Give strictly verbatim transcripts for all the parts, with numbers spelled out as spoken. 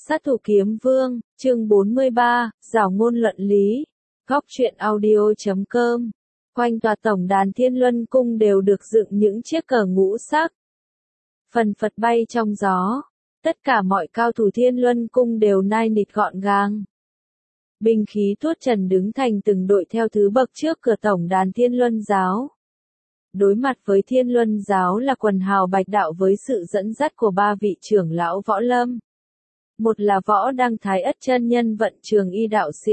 Sát thủ kiếm vương, chương bốn mươi ba, Giảo ngôn luận lý. Góc truyện audio chấm com. Quanh tòa tổng đàn Thiên Luân Cung đều được dựng những chiếc cờ ngũ sắc. Phần phật bay trong gió. Tất cả mọi cao thủ Thiên Luân Cung đều nai nịt gọn gàng. Binh khí tuốt trần đứng thành từng đội theo thứ bậc trước cửa tổng đàn Thiên Luân Giáo. Đối mặt với Thiên Luân Giáo là quần hào Bạch Đạo với sự dẫn dắt của ba vị trưởng lão võ lâm. Một là Võ Đăng Thái Ất chân nhân vận Trường Y đạo sĩ.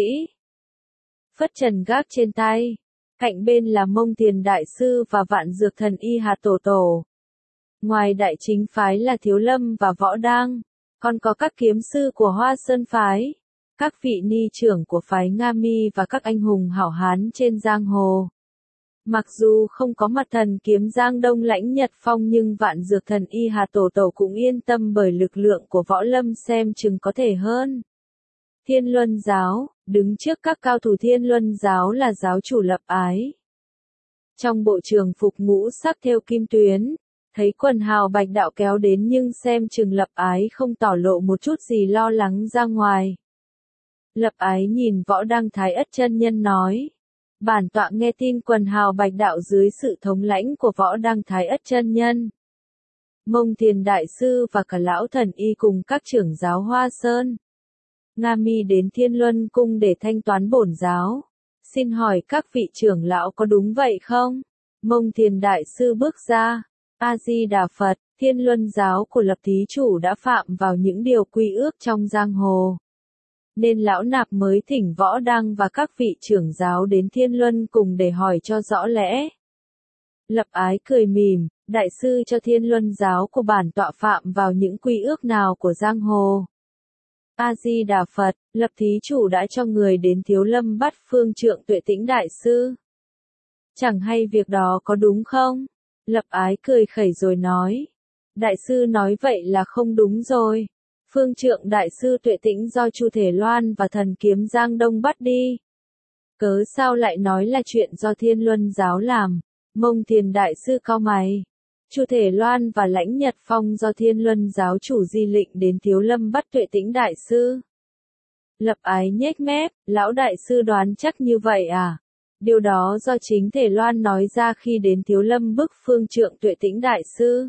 Phất trần gác trên tay. Cạnh bên là Mông Tiền Đại Sư và Vạn Dược Thần Y Hà Tổ Tổ. Ngoài đại chính phái là Thiếu Lâm và Võ Đăng, còn có các kiếm sư của Hoa Sơn phái, các vị ni trưởng của phái Nga Mi và các anh hùng hảo hán trên giang hồ. Mặc dù không có mặt thần kiếm Giang Đông Lãnh Nhật Phong nhưng Vạn Dược Thần Y Hà Tổ Tổ cũng yên tâm bởi lực lượng của võ lâm xem chừng có thể hơn. Thiên Luân Giáo, đứng trước các cao thủ Thiên Luân Giáo là giáo chủ Lập Ái. Trong bộ trường phục ngũ sắc theo kim tuyến, thấy quần hào Bạch Đạo kéo đến nhưng xem chừng Lập Ái không tỏ lộ một chút gì lo lắng ra ngoài. Lập Ái nhìn Võ Đăng Thái Ất chân nhân nói. Bản tọa nghe tin quần hào Bạch Đạo dưới sự thống lãnh của Võ Đăng Thái Ất chân nhân, Mông Tiền Đại Sư và cả lão thần y cùng các trưởng giáo Hoa Sơn, Nga Mi đến Thiên Luân Cung để thanh toán bổn giáo. Xin hỏi các vị trưởng lão có đúng vậy không? Mông Tiền Đại Sư bước ra. A Di Đà Phật, Thiên Luân Giáo của Lập thí chủ đã phạm vào những điều quy ước trong giang hồ. Nên lão nạp mới thỉnh Võ Đăng và các vị trưởng giáo đến Thiên Luân cùng để hỏi cho rõ lẽ. Lập Ái cười mỉm, đại sư cho Thiên Luân Giáo của bản tọa phạm vào những quy ước nào của giang hồ? A Di Đà Phật, Lập thí chủ đã cho người đến Thiếu Lâm bắt Phương Trượng Tuệ Tĩnh đại sư. Chẳng hay việc đó có đúng không? Lập Ái cười khẩy rồi nói. Đại sư nói vậy là không đúng rồi. Phương Trượng Đại Sư Tuệ Tĩnh do Chu Thể Loan và thần kiếm Giang Đông bắt đi. Cớ sao lại nói là chuyện do Thiên Luân Giáo làm? Mông Tiền Đại Sư cau mày. Chu Thể Loan và Lãnh Nhật Phong do Thiên Luân Giáo chủ di lệnh đến Thiếu Lâm bắt Tuệ Tĩnh Đại Sư. Lập Ái nhếch mép, lão Đại Sư đoán chắc như vậy à? Điều đó do chính Thể Loan nói ra khi đến Thiếu Lâm bức Phương Trượng Tuệ Tĩnh Đại Sư.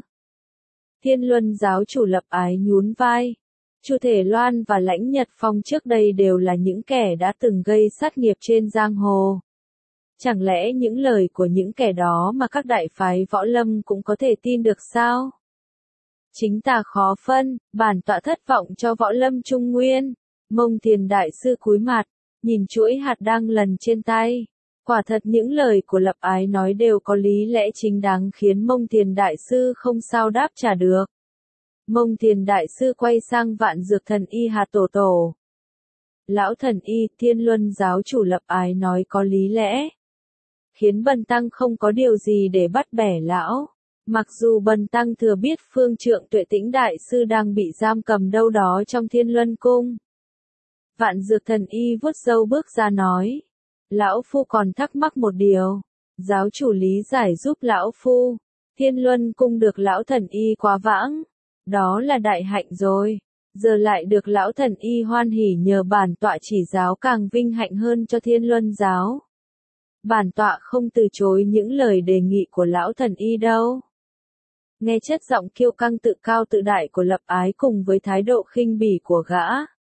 Thiên Luân Giáo chủ Lập Ái nhún vai. Chu Thể Loan và Lãnh Nhật Phong trước đây đều là những kẻ đã từng gây sát nghiệp trên giang hồ. Chẳng lẽ những lời của những kẻ đó mà các đại phái võ lâm cũng có thể tin được sao? Chính tà khó phân, bản tọa thất vọng cho võ lâm Trung Nguyên. Mông Tiền Đại Sư cúi mặt, nhìn chuỗi hạt đang lần trên tay. Quả thật những lời của Lập Ái nói đều có lý lẽ chính đáng khiến Mông Tiền Đại Sư không sao đáp trả được. Mông Tiền Đại Sư quay sang Vạn Dược Thần Y Hà Tổ Tổ. Lão thần y, Thiên Luân Giáo chủ Lập Ái nói có lý lẽ. Khiến Bần Tăng không có điều gì để bắt bẻ lão. Mặc dù Bần Tăng thừa biết Phương Trượng Tuệ Tĩnh Đại Sư đang bị giam cầm đâu đó trong Thiên Luân Cung. Vạn Dược Thần Y vuốt râu bước ra nói. Lão Phu còn thắc mắc một điều. Giáo chủ lý giải giúp Lão Phu. Thiên Luân Cung được Lão thần y quá vãng. Đó là đại hạnh rồi. Giờ lại được lão thần y hoan hỉ nhờ bản tọa chỉ giáo càng vinh hạnh hơn cho Thiên Luân Giáo. Bản tọa không từ chối những lời đề nghị của lão thần y đâu. Nghe chất giọng kiêu căng tự cao tự đại của Lập Ái cùng với thái độ khinh bỉ của gã.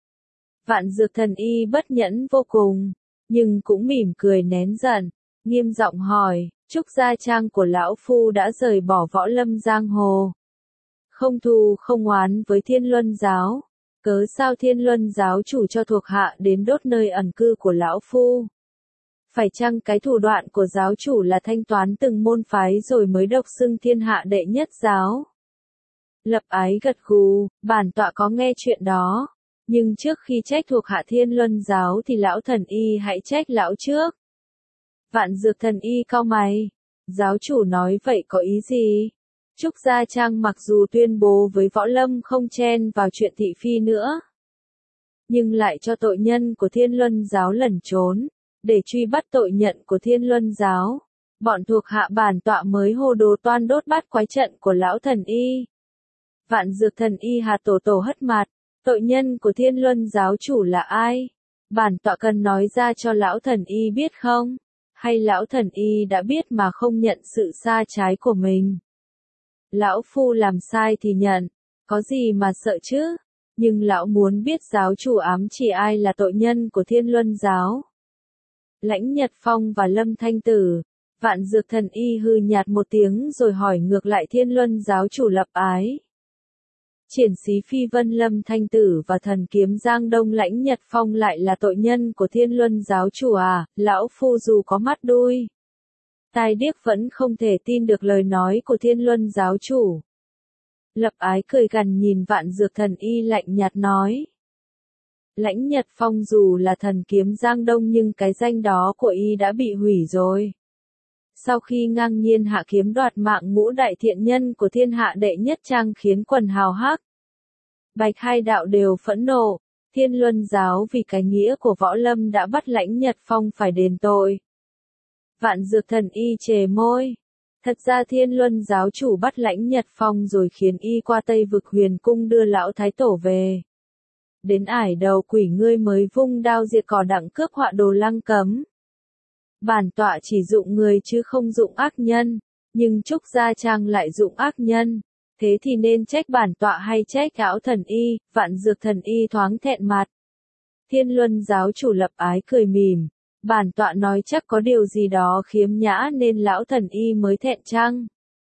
Vạn Dược Thần Y bất nhẫn vô cùng, nhưng cũng mỉm cười nén giận, nghiêm giọng hỏi, Trúc gia trang của lão phu đã rời bỏ võ lâm giang hồ. Không thù không oán với Thiên Luân Giáo, cớ sao Thiên Luân Giáo chủ cho thuộc hạ đến đốt nơi ẩn cư của lão phu? Phải chăng cái thủ đoạn của giáo chủ là thanh toán từng môn phái rồi mới độc xưng thiên hạ đệ nhất giáo? Lập Ái gật gù, bản tọa có nghe chuyện đó, nhưng trước khi trách thuộc hạ Thiên Luân Giáo thì lão thần y hãy trách lão trước. Vạn Dược Thần Y cau mày, giáo chủ nói vậy có ý gì? Trúc Gia Trang mặc dù tuyên bố với võ lâm không chen vào chuyện thị phi nữa, nhưng lại cho tội nhân của Thiên Luân Giáo lẩn trốn, để truy bắt tội nhận của Thiên Luân Giáo. Bọn thuộc hạ bản tọa mới hồ đồ toan đốt bát quái trận của lão thần y. Vạn Dược Thần Y Hà Tổ Tổ hất mặt, Tội nhân của Thiên Luân giáo chủ là ai? Bản tọa cần nói ra cho lão thần y biết không? Hay lão thần y đã biết mà không nhận sự sai trái của mình? Lão phu làm sai thì nhận, có gì mà sợ chứ? Nhưng lão muốn biết giáo chủ ám chỉ ai là tội nhân của Thiên Luân giáo. Lãnh Nhật Phong và Lâm Thanh Tử, Vạn Dược Thần Y hừ nhạt một tiếng rồi hỏi ngược lại Thiên Luân giáo chủ Lập Ái. Triển Sĩ Phi Vân Lâm Thanh Tử và Thần Kiếm Giang Đông Lãnh Nhật Phong lại là tội nhân của Thiên Luân giáo chủ à? Lão phu dù có mắt đuôi tai điếc vẫn không thể tin được lời nói của Thiên Luân giáo chủ. Lập Ái cười gằn nhìn Vạn Dược Thần Y lạnh nhạt nói. Lãnh Nhật Phong dù là Thần Kiếm Giang Đông nhưng cái danh đó của y đã bị hủy rồi. Sau khi ngang nhiên hạ kiếm đoạt mạng ngũ đại thiện nhân của thiên hạ đệ nhất trang khiến quần hào hắc bạch hai đạo đều phẫn nộ, Thiên Luân giáo vì cái nghĩa của Võ Lâm đã bắt Lãnh Nhật Phong phải đền tội. Vạn Dược Thần Y chề môi. Thật ra Thiên Luân giáo chủ bắt Lãnh Nhật Phong rồi khiến y qua Tây Vực Huyền Cung đưa lão thái tổ về. Đến ải đầu quỷ ngươi mới vung đao diệt cỏ đặng cướp họa đồ Lăng Cấm. Bản tọa chỉ dụng người chứ không dụng ác nhân, nhưng Trúc Gia Trang lại dụng ác nhân. Thế thì nên trách bản tọa hay trách áo thần y? Vạn Dược Thần Y thoáng thẹn mặt. Thiên Luân giáo chủ Lập Ái cười mỉm. Bản tọa nói chắc có điều gì đó khiếm nhã nên lão thần y mới thẹn chăng?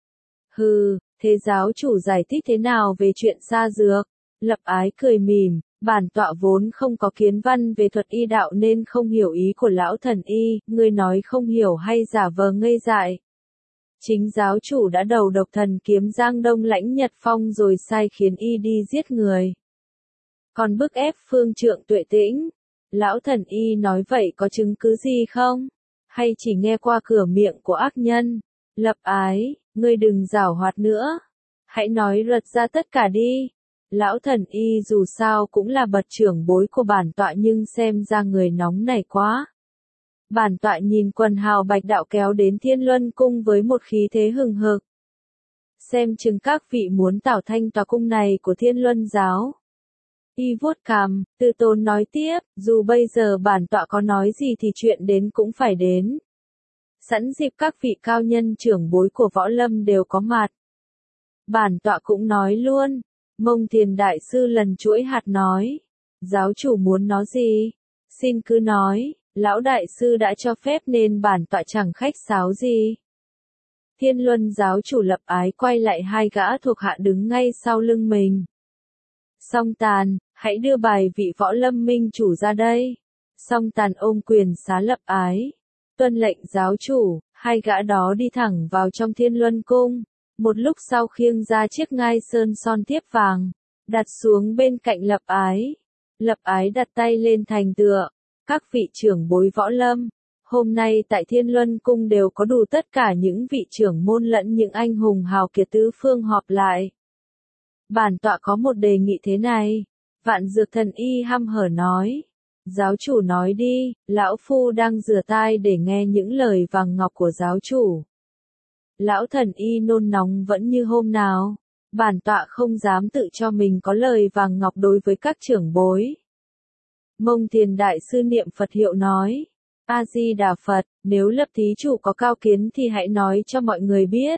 Hừ, thế giáo chủ giải thích thế nào về chuyện xa dược? Lập Ái cười mỉm. Bản tọa vốn không có kiến văn về thuật y đạo nên không hiểu ý của lão thần y, ngươi nói không hiểu hay giả vờ ngây dại. Chính giáo chủ đã đầu độc Thần Kiếm Giang Đông Lãnh Nhật Phong rồi sai khiến y đi giết người. Còn bức ép phương trượng Tuệ Tĩnh, lão thần y nói vậy có chứng cứ gì không? Hay chỉ nghe qua cửa miệng của ác nhân? Lập Ái, ngươi đừng giảo hoạt nữa. Hãy nói luật ra tất cả đi. Lão thần y dù sao cũng là bậc trưởng bối của bản tọa nhưng xem ra người nóng này quá. Bản tọa nhìn quần hào bạch đạo kéo đến Thiên Luân cung với một khí thế hừng hực. Xem chừng các vị muốn tảo thanh tòa cung này của Thiên Luân giáo. Y vuốt cằm, Tư Tôn nói tiếp, dù bây giờ bản tọa có nói gì thì chuyện đến cũng phải đến. Sẵn dịp các vị cao nhân trưởng bối của Võ Lâm đều có mặt. Bản tọa cũng nói luôn. Mông Thiền Đại Sư lần chuỗi hạt nói. Giáo chủ muốn nói gì? Xin cứ nói, lão đại sư đã cho phép nên bản tọa chẳng khách sáo gì. Thiên Luân giáo chủ Lập Ái quay lại hai gã thuộc hạ đứng ngay sau lưng mình. Song Tàn, hãy đưa bài vị Võ Lâm minh chủ ra đây. Song Tàn ôm quyền xá Lập Ái. Tuân lệnh giáo chủ, hai gã đó đi thẳng vào trong Thiên Luân cung. Một lúc sau khiêng ra chiếc ngai sơn son thiếp vàng, đặt xuống bên cạnh Lập Ái. Lập Ái đặt tay lên thành tựa. Các vị trưởng bối Võ Lâm, hôm nay tại Thiên Luân cung đều có đủ tất cả những vị trưởng môn lẫn những anh hùng hào kiệt tứ phương họp lại. Bản tọa có một đề nghị thế này. Vạn Dược Thần Y hăm hở nói. Giáo chủ nói đi, lão phu đang rửa tai để nghe những lời vàng ngọc của giáo chủ. Lão thần y nôn nóng vẫn như hôm nào. Bản tọa không dám tự cho mình có lời vàng ngọc đối với các trưởng bối. Mông Thiền Đại Sư niệm Phật hiệu nói. A-di-đà Phật, nếu Lập thí chủ có cao kiến thì hãy nói cho mọi người biết.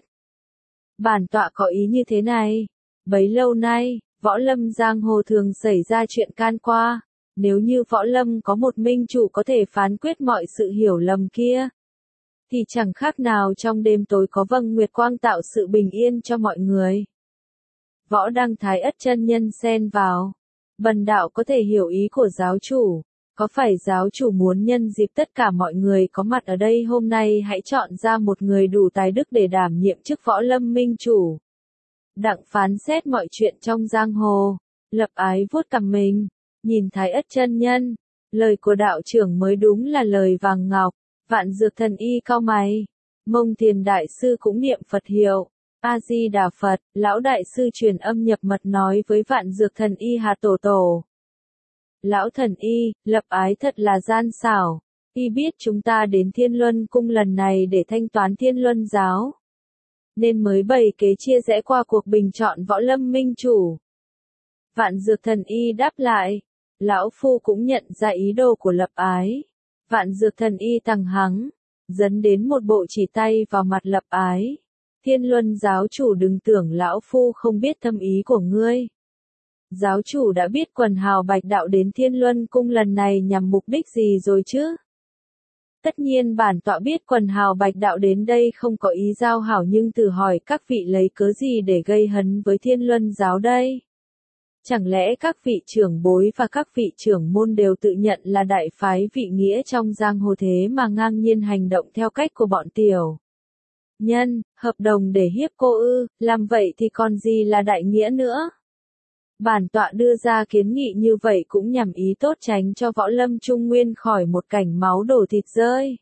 Bản tọa có ý như thế này. Bấy lâu nay, Võ Lâm giang hồ thường xảy ra chuyện can qua. Nếu như Võ Lâm có một minh chủ có thể phán quyết mọi sự hiểu lầm kia, thì chẳng khác nào trong đêm tối có vầng nguyệt quang tạo sự bình yên cho mọi người. Võ Đăng Thái Ất chân nhân xen vào. Bần đạo có thể hiểu ý của giáo chủ. Có phải giáo chủ muốn nhân dịp tất cả mọi người có mặt ở đây hôm nay hãy chọn ra một người đủ tài đức để đảm nhiệm chức Võ Lâm minh chủ, đặng phán xét mọi chuyện trong giang hồ. Lập Ái vuốt cằm mình, nhìn Thái Ất chân nhân. Lời của đạo trưởng mới đúng là lời vàng ngọc. Vạn Dược Thần Y cau mày. Mông Thiền Đại Sư cũng niệm Phật hiệu. A-di-đà Phật, lão đại sư truyền âm nhập mật nói với Vạn Dược Thần Y Hà Tổ Tổ. Lão thần y, Lập Ái thật là gian xảo. Y biết chúng ta đến Thiên Luân cung lần này để thanh toán Thiên Luân giáo, nên mới bày kế chia rẽ qua cuộc bình chọn Võ Lâm minh chủ. Vạn Dược Thần Y đáp lại. Lão Phu cũng nhận ra ý đồ của Lập Ái. Vạn Dược Thần Y tăng hắng, dấn đến một bộ chỉ tay vào mặt Lập Ái. Thiên Luân giáo chủ đừng tưởng Lão Phu không biết thâm ý của ngươi. Giáo chủ đã biết quần hào Bạch Đạo đến Thiên Luân cung lần này nhằm mục đích gì rồi chứ? Tất nhiên bản tọa biết quần hào Bạch Đạo đến đây không có ý giao hảo, nhưng tự hỏi các vị lấy cớ gì để gây hấn với Thiên Luân giáo đây? Chẳng lẽ các vị trưởng bối và các vị trưởng môn đều tự nhận là đại phái vị nghĩa trong giang hồ thế mà ngang nhiên hành động theo cách của bọn tiểu nhân, hợp đồng để hiếp cô ư? Làm vậy thì còn gì là đại nghĩa nữa? Bản tọa đưa ra kiến nghị như vậy cũng nhằm ý tốt tránh cho võ lâm trung nguyên khỏi một cảnh máu đổ thịt rơi.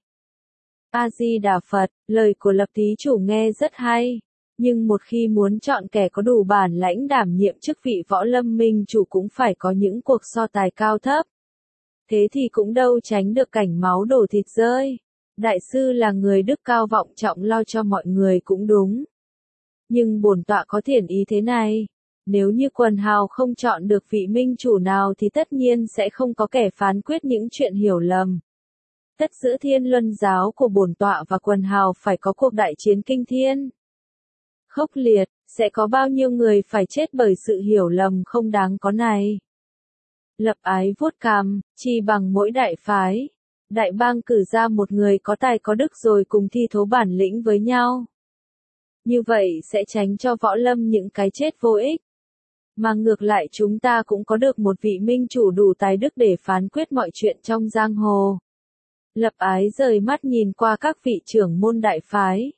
A-di-đà Phật, lời của Lập thí chủ nghe rất hay. Nhưng một khi muốn chọn kẻ có đủ bản lãnh đảm nhiệm chức vị võ lâm minh chủ cũng phải có những cuộc so tài cao thấp. Thế thì cũng đâu tránh được cảnh máu đổ thịt rơi. Đại sư là người đức cao vọng trọng lo cho mọi người cũng đúng. Nhưng bổn tọa có thiện ý thế này. Nếu như quần hào không chọn được vị minh chủ nào thì tất nhiên sẽ không có kẻ phán quyết những chuyện hiểu lầm. Tất giữa Thiên Luân giáo của bổn tọa và quần hào phải có cuộc đại chiến kinh thiên. Khốc liệt, sẽ có bao nhiêu người phải chết bởi sự hiểu lầm không đáng có này. Lập Ái vuốt cằm, chi bằng mỗi đại phái. Đại bang cử ra một người có tài có đức rồi cùng thi thố bản lĩnh với nhau. Như vậy sẽ tránh cho võ lâm những cái chết vô ích. Mà ngược lại chúng ta cũng có được một vị minh chủ đủ tài đức để phán quyết mọi chuyện trong giang hồ. Lập Ái rời mắt nhìn qua các vị trưởng môn đại phái.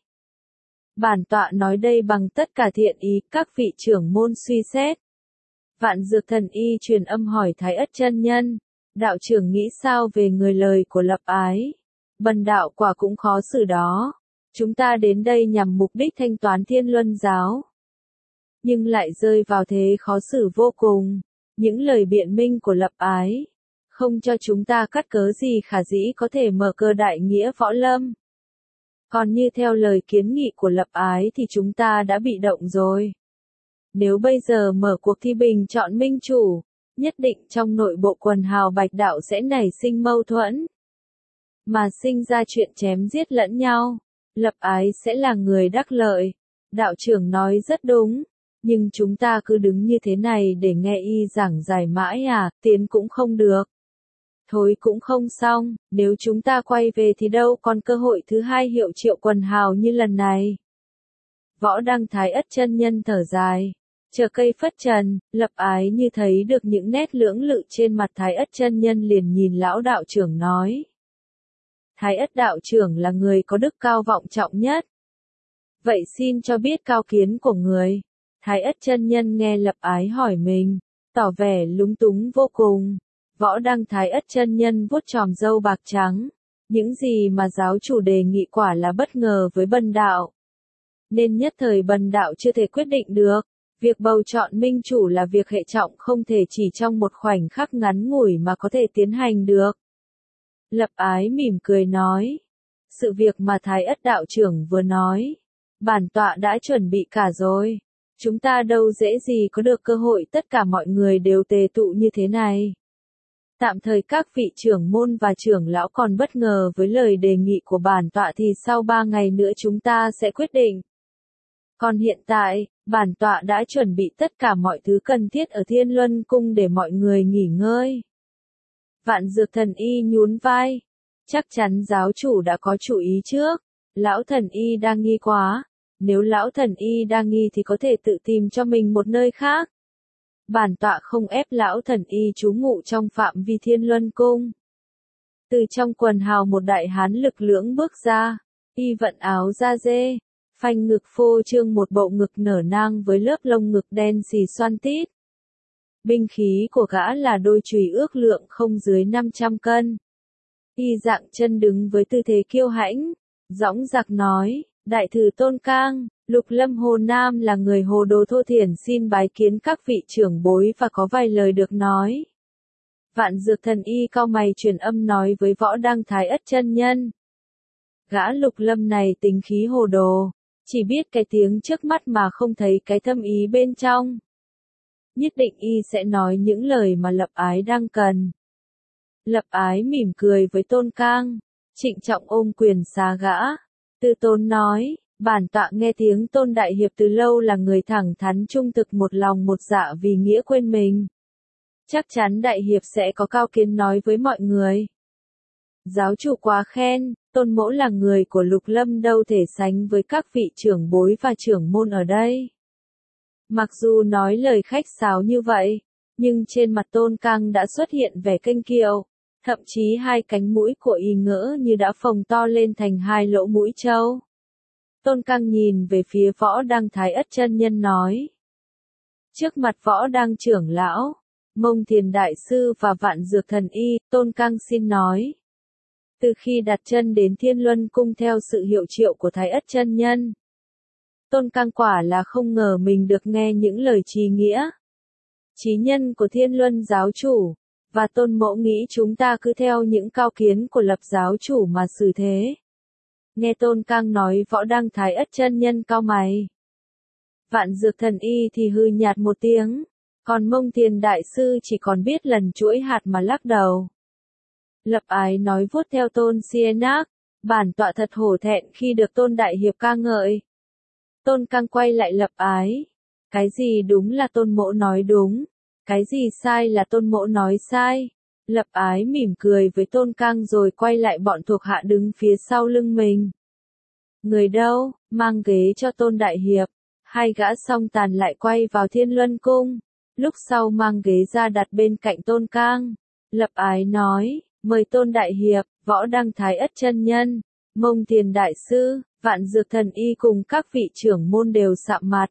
Bản tọa nói đây bằng tất cả thiện ý, các vị trưởng môn suy xét. Vạn Dược Thần Y truyền âm hỏi Thái Ất chân nhân, đạo trưởng nghĩ sao về người lời của Lập Ái? Bần đạo quả cũng khó xử đó. Chúng ta đến đây nhằm mục đích thanh toán Thiên Luân giáo. Nhưng lại rơi vào thế khó xử vô cùng. Những lời biện minh của Lập Ái không cho chúng ta cắt cớ gì khả dĩ có thể mở cơ đại nghĩa võ lâm. Còn như theo lời kiến nghị của Lập Ái thì chúng ta đã bị động rồi. Nếu bây giờ mở cuộc thi bình chọn minh chủ, nhất định trong nội bộ quần hào Bạch Đạo sẽ nảy sinh mâu thuẫn. Mà sinh ra chuyện chém giết lẫn nhau. Lập Ái sẽ là người đắc lợi. Đạo trưởng nói rất đúng. Nhưng chúng ta cứ đứng như thế này để nghe y giảng giải mãi à, tiến cũng không được. Thôi cũng không xong, nếu chúng ta quay về thì đâu còn cơ hội thứ hai hiệu triệu quần hào như lần này. Võ Đăng Thái Ất chân nhân thở dài. Chờ cây phất trần, Lập Ái như thấy được những nét lưỡng lự trên mặt Thái Ất chân nhân liền nhìn lão đạo trưởng nói. Thái Ất đạo trưởng là người có đức cao vọng trọng nhất. Vậy xin cho biết cao kiến của người. Thái Ất chân nhân nghe Lập Ái hỏi mình, tỏ vẻ lúng túng vô cùng. Võ Đăng Thái Ất chân nhân vuốt chòm râu bạc trắng. Những gì mà giáo chủ đề nghị quả là bất ngờ với bần đạo. Nên nhất thời bần đạo chưa thể quyết định được. Việc bầu chọn minh chủ là việc hệ trọng không thể chỉ trong một khoảnh khắc ngắn ngủi mà có thể tiến hành được. Lập Ái mỉm cười nói. Sự việc mà Thái Ất đạo trưởng vừa nói, bản tọa đã chuẩn bị cả rồi. Chúng ta đâu dễ gì có được cơ hội tất cả mọi người đều tề tụ như thế này. Tạm thời các vị trưởng môn và trưởng lão còn bất ngờ với lời đề nghị của bản tọa thì sau ba ngày nữa chúng ta sẽ quyết định. Còn hiện tại, bản tọa đã chuẩn bị tất cả mọi thứ cần thiết ở Thiên Luân Cung để mọi người nghỉ ngơi. Vạn Dược Thần Y nhún vai. Chắc chắn giáo chủ đã có chủ ý trước. Lão Thần Y đang nghi quá. Nếu Lão Thần Y đang nghi thì có thể tự tìm cho mình một nơi khác. Bản tọa không ép Lão Thần Y trú ngụ trong phạm vi Thiên Luân Cung. Từ trong quần hào một đại hán lực lưỡng bước ra. Y vận áo da dê. Phanh ngực phô trương một bộ ngực nở nang với lớp lông ngực đen xì xoăn tít. Binh khí của gã là đôi chùy ước lượng không dưới năm trăm cân. Y dạng chân đứng với tư thế kiêu hãnh, dõng dạc nói, đại thử Tôn Cang, Lục Lâm Hồ Nam là người hồ đồ thô thiển xin bái kiến các vị trưởng bối và có vài lời được nói. Vạn Dược Thần Y cau mày truyền âm nói với Võ Đăng Thái Ất chân nhân. Gã Lục Lâm này tính khí hồ đồ, chỉ biết cái tiếng trước mắt mà không thấy cái thâm ý bên trong. nhất định y sẽ nói những lời mà Lập Ái đang cần. Lập Ái mỉm cười với Tôn Cang, trịnh trọng ôm quyền xá gã. Tư Tôn nói, bản tọa nghe tiếng Tôn đại hiệp từ lâu là người thẳng thắn trung thực một lòng một dạ vì nghĩa quên mình. Chắc chắn đại hiệp sẽ có cao kiến nói với mọi người. Giáo chủ quá khen, Tôn mỗ là người của Lục Lâm đâu thể sánh với các vị trưởng bối và trưởng môn ở đây. Mặc dù nói lời khách sáo như vậy, nhưng trên mặt Tôn Cang đã xuất hiện vẻ kênh kiệu, thậm chí hai cánh mũi của y ngỡ như đã phồng to lên thành hai lỗ mũi trâu. Tôn Cang nhìn về phía Võ Đăng Thái Ất chân nhân nói. Trước mặt Võ Đăng trưởng lão, Mông Thiền đại sư và Vạn Dược thần y, Tôn Cang xin nói. Từ khi đặt chân đến Thiên Luân cung theo sự hiệu triệu của Thái Ất chân nhân, Tôn Cang quả là không ngờ mình được nghe những lời trí nghĩa, chí nhân của Thiên Luân giáo chủ, và Tôn mỗ nghĩ chúng ta cứ theo những cao kiến của Lập giáo chủ mà xử thế. Nghe Tôn Cang nói, Võ Đăng Thái Ất chân nhân cau mày. Vạn Dược thần y thì hư nhạt một tiếng, còn Mông Thiền đại sư chỉ còn biết lần chuỗi hạt mà lắc đầu. Lập Ái nói vuốt theo Tôn Siênac, bản tọa thật hổ thẹn khi được Tôn đại hiệp ca ngợi. Tôn Cang quay lại Lập Ái. Cái gì đúng là Tôn mỗ nói đúng, cái gì sai là Tôn mỗ nói sai. Lập Ái mỉm cười với Tôn Cang rồi quay lại bọn thuộc hạ đứng phía sau lưng mình. Người đâu, mang ghế cho Tôn đại hiệp. Hai gã xong tàn lại quay vào Thiên Luân cung, lúc sau mang ghế ra đặt bên cạnh Tôn Cang. Lập Ái nói, mời Tôn đại hiệp, Võ Đăng Thái Ất chân nhân, Mông Thiền đại sư, Vạn Dược thần y cùng các vị trưởng môn đều sạm mặt.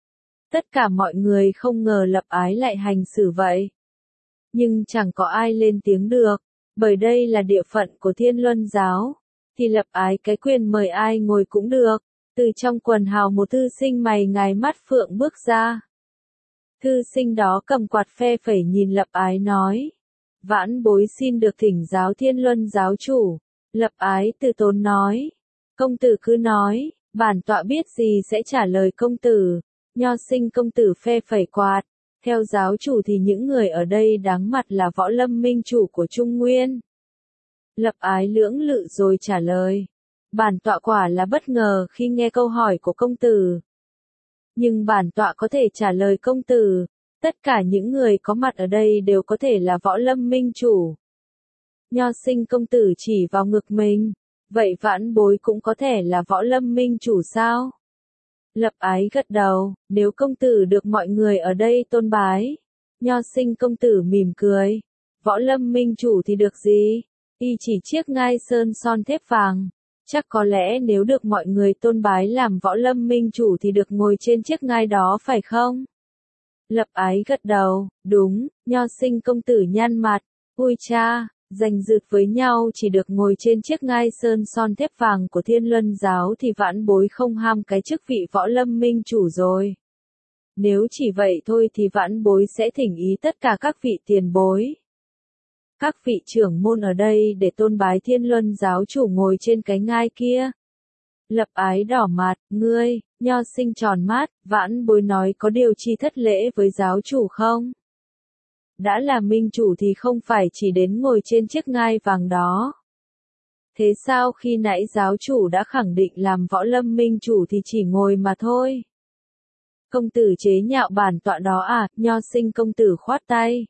Tất cả mọi người không ngờ Lập Ái lại hành xử vậy. Nhưng chẳng có ai lên tiếng được, bởi đây là địa phận của Thiên Luân giáo, thì Lập Ái cái quyền mời ai ngồi cũng được. Từ trong quần hào một thư sinh mày ngài mắt phượng bước ra. Thư sinh đó cầm quạt phe phẩy nhìn Lập Ái nói. Vãn bối xin được thỉnh giáo Thiên Luân giáo chủ. Lập Ái từ tốn nói. Công tử cứ nói, bản tọa biết gì sẽ trả lời công tử. Nho sinh công tử phe phẩy quạt. Theo giáo chủ thì những người ở đây đáng mặt là Võ Lâm minh chủ của Trung Nguyên. Lập Ái lưỡng lự rồi trả lời. Bản tọa quả là bất ngờ khi nghe câu hỏi của công tử. Nhưng bản tọa có thể trả lời công tử, tất cả những người có mặt ở đây đều có thể là Võ Lâm minh chủ. Nho sinh công tử chỉ vào ngực mình, vậy vãn bối cũng có thể là Võ Lâm minh chủ sao? Lập Ái gật đầu, nếu công tử được mọi người ở đây tôn bái. Nho sinh công tử mỉm cười, Võ Lâm minh chủ thì được gì? Y chỉ chiếc ngai sơn son thép vàng. Chắc có lẽ nếu được mọi người tôn bái làm Võ Lâm minh chủ thì được ngồi trên chiếc ngai đó phải không? Lập Ái gật đầu, đúng. Nho sinh công tử nhăn mặt, ui cha, giành giật với nhau chỉ được ngồi trên chiếc ngai sơn son thép vàng của Thiên Luân giáo thì vãn bối không ham cái chức vị Võ Lâm minh chủ rồi. Nếu chỉ vậy thôi thì vãn bối sẽ thỉnh ý tất cả các vị tiền bối, các vị trưởng môn ở đây để tôn bái Thiên Luân giáo chủ ngồi trên cái ngai kia. Lập Ái đỏ mặt, ngươi, nho sinh tròn mắt, vãn bối nói có điều chi thất lễ với giáo chủ không? Đã là minh chủ thì không phải chỉ đến ngồi trên chiếc ngai vàng đó. Thế sao khi nãy giáo chủ đã khẳng định làm Võ Lâm minh chủ thì chỉ ngồi mà thôi? Công tử chế nhạo bản tọa đó à? Nho sinh công tử khoát tay.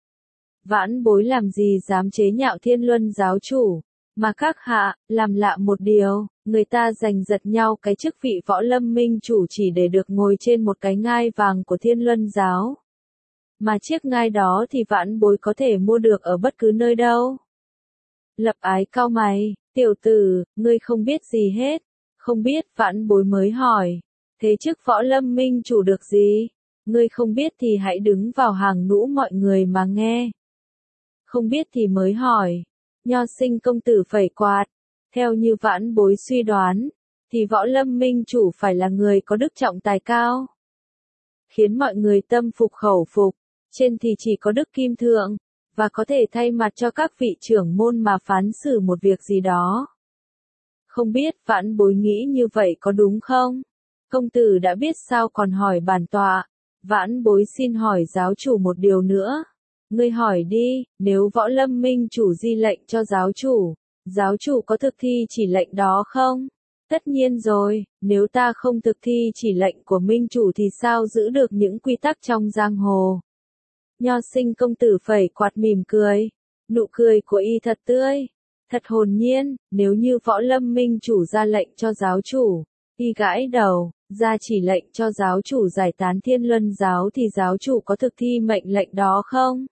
Vãn bối làm gì dám chế nhạo Thiên Luân giáo chủ, mà các hạ, làm lạ một điều, người ta giành giật nhau cái chức vị Võ Lâm minh chủ chỉ để được ngồi trên một cái ngai vàng của Thiên Luân giáo. Mà chiếc ngai đó thì vãn bối có thể mua được ở bất cứ nơi đâu. Lập Ái cau mày, tiểu tử, ngươi không biết gì hết, không biết, vãn bối mới hỏi, thế chức Võ Lâm minh chủ được gì? Ngươi không biết thì hãy đứng vào hàng nũ mọi người mà nghe. Không biết thì mới hỏi. Nho sinh công tử phẩy quạt. Theo như vãn bối suy đoán, thì Võ Lâm minh chủ phải là người có đức trọng tài cao, khiến mọi người tâm phục khẩu phục. Trên thì chỉ có đức kim thượng, và có thể thay mặt cho các vị trưởng môn mà phán xử một việc gì đó. Không biết vãn bối nghĩ như vậy có đúng không? Công tử đã biết sao còn hỏi bản tọa. Vãn bối xin hỏi giáo chủ một điều nữa. Ngươi hỏi đi, nếu võ lâm minh chủ di lệnh cho giáo chủ, giáo chủ có thực thi chỉ lệnh đó không? Tất nhiên rồi, nếu ta không thực thi chỉ lệnh của minh chủ thì sao giữ được những quy tắc trong giang hồ? Nho Sinh công tử phẩy quạt mỉm cười. Nụ cười của y thật tươi, thật hồn nhiên. Nếu như võ lâm minh chủ ra lệnh cho giáo chủ, y gãi đầu, ra chỉ lệnh cho giáo chủ giải tán Thiên Luân giáo thì giáo chủ có thực thi mệnh lệnh đó không?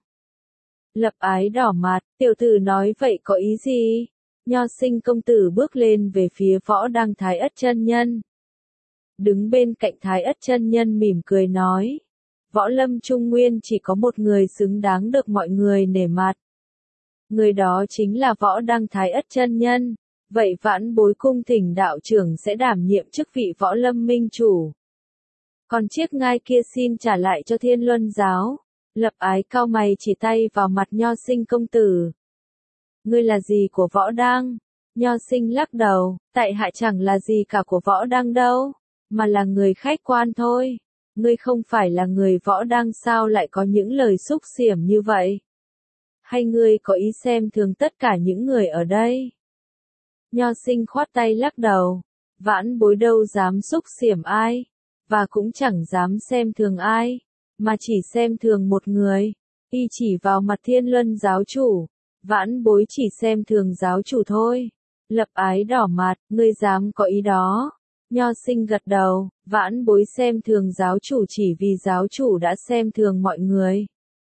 Lập Ái đỏ mặt, tiểu tử nói vậy có ý gì? Nho Sinh công tử bước lên về phía võ đăng Thái Ất chân nhân. Đứng bên cạnh Thái Ất chân nhân mỉm cười nói. Võ lâm Trung Nguyên chỉ có một người xứng đáng được mọi người nể mặt. Người đó chính là võ đăng Thái Ất chân nhân. Vậy vãn bối cung thỉnh đạo trưởng sẽ đảm nhiệm chức vị võ lâm minh chủ. Còn chiếc ngai kia xin trả lại cho Thiên Luân giáo. Lập Ái cau mày chỉ tay vào mặt Nho Sinh công tử. Ngươi là gì của võ đăng? Nho Sinh lắc đầu, tại hạ chẳng là gì cả của võ đăng đâu, mà là người khách quan thôi. Ngươi không phải là người võ đăng sao lại có những lời xúc xỉm như vậy? Hay ngươi có ý xem thường tất cả những người ở đây? Nho Sinh khoát tay lắc đầu, vãn bối đâu dám xúc xỉm ai, và cũng chẳng dám xem thường ai, mà chỉ xem thường một người. Y chỉ vào mặt Thiên Luân giáo chủ, vãn bối chỉ xem thường giáo chủ thôi. Lập Ái đỏ mặt, ngươi dám có ý đó? Nho Sinh gật đầu, vãn bối xem thường giáo chủ chỉ vì giáo chủ đã xem thường mọi người.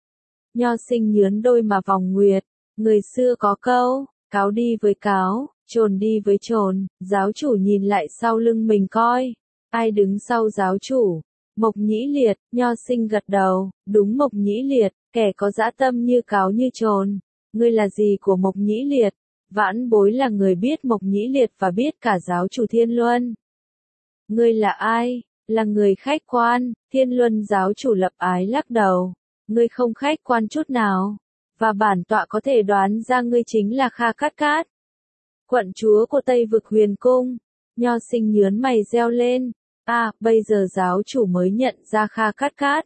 Nho Sinh nhướn đôi mà vòng nguyệt, người xưa có câu, cáo đi với cáo, trồn đi với trồn. Giáo chủ nhìn lại sau lưng mình coi, ai đứng sau giáo chủ? Mộc Nhĩ Liệt. Nho Sinh gật đầu, đúng Mộc Nhĩ Liệt, kẻ có dã tâm như cáo như trồn. Ngươi là gì của Mộc Nhĩ Liệt? Vãn bối là người biết Mộc Nhĩ Liệt và biết cả giáo chủ Thiên Luân. Ngươi là ai? Là người khách quan. Thiên Luân giáo chủ Lập Ái lắc đầu. Ngươi không khách quan chút nào, và bản tọa có thể đoán ra ngươi chính là Kha Cát Cát, quận chúa của Tây Vực Huyền Cung. Nho Sinh nhướn mày reo lên. À, bây giờ giáo chủ mới nhận ra Kha Cát Cát.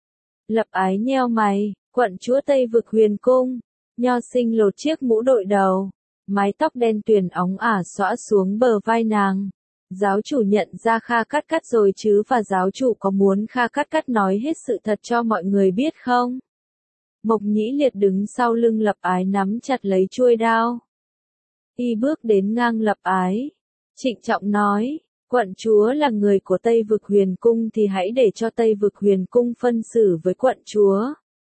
Lập Ái nheo mày, quận chúa Tây Vực Huyền Cung. Nho Sinh lột chiếc mũ đội đầu, mái tóc đen tuyền óng ả xõa xuống bờ vai nàng. Giáo chủ nhận ra Kha Cát Cát rồi chứ, và giáo chủ có muốn Kha Cát Cát nói hết sự thật cho mọi người biết không? Mộc Nhĩ Liệt đứng sau lưng Lập Ái nắm chặt lấy chuôi đao. Y bước đến ngang Lập Ái, trịnh trọng nói, quận chúa là người của Tây Vực Huyền Cung thì hãy để cho Tây Vực Huyền Cung phân xử với quận chúa.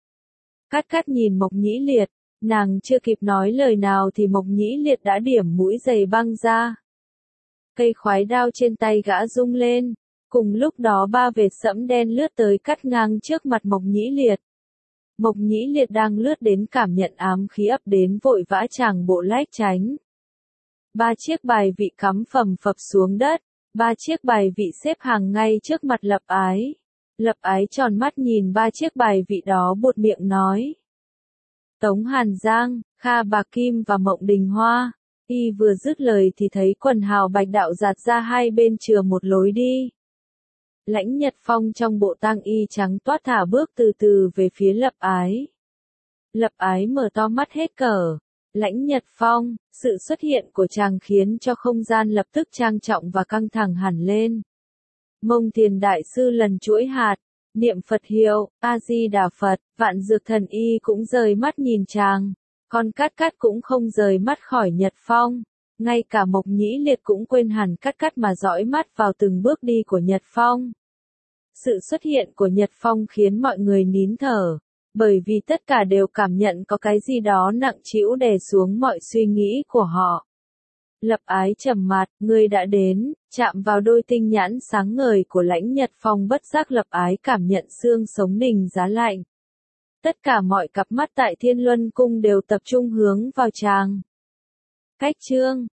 Cát Cát nhìn Mộc Nhĩ Liệt, nàng chưa kịp nói lời nào thì Mộc Nhĩ Liệt đã điểm mũi giày băng ra. Cây khoái đao trên tay gã rung lên, cùng lúc đó ba vệt sẫm đen lướt tới cắt ngang trước mặt Mộc Nhĩ Liệt. Mộc Nhĩ Liệt đang lướt đến cảm nhận ám khí ập đến vội vã chàng bộ lách tránh. Ba chiếc bài vị cắm phầm phập xuống đất, ba chiếc bài vị xếp hàng ngay trước mặt Lập Ái. Lập Ái tròn mắt nhìn ba chiếc bài vị đó buột miệng nói. Tống Hàn Giang, Kha Bà Kim và Mộng Đình Hoa. Y vừa dứt lời thì thấy quần hào bạch đạo giạt ra hai bên chừa một lối đi. Lãnh Nhật Phong trong bộ tang y trắng toát thả bước từ từ về phía Lập Ái. Lập Ái mở to mắt hết cỡ. Lãnh Nhật Phong, sự xuất hiện của chàng khiến cho không gian lập tức trang trọng và căng thẳng hẳn lên. Mông Thiền Đại Sư lần chuỗi hạt, niệm Phật hiệu, A-di-đà Phật, Vạn Dược Thần Y cũng rời mắt nhìn chàng. Còn Cát Cát cũng không rời mắt khỏi Nhật Phong. Ngay cả Mộc Nhĩ Liệt cũng quên hẳn Cát Cát mà dõi mắt vào từng bước đi của Nhật Phong. Sự xuất hiện của Nhật Phong khiến mọi người nín thở, bởi vì tất cả đều cảm nhận có cái gì đó nặng trĩu đè xuống mọi suy nghĩ của họ. Lập Ái trầm mặt, ngươi đã đến, chạm vào đôi tinh nhãn sáng ngời của Lãnh Nhật Phong, bất giác Lập Ái cảm nhận xương sống nình giá lạnh. Tất cả mọi cặp mắt tại Thiên Luân Cung đều tập trung hướng vào chàng. Cách chương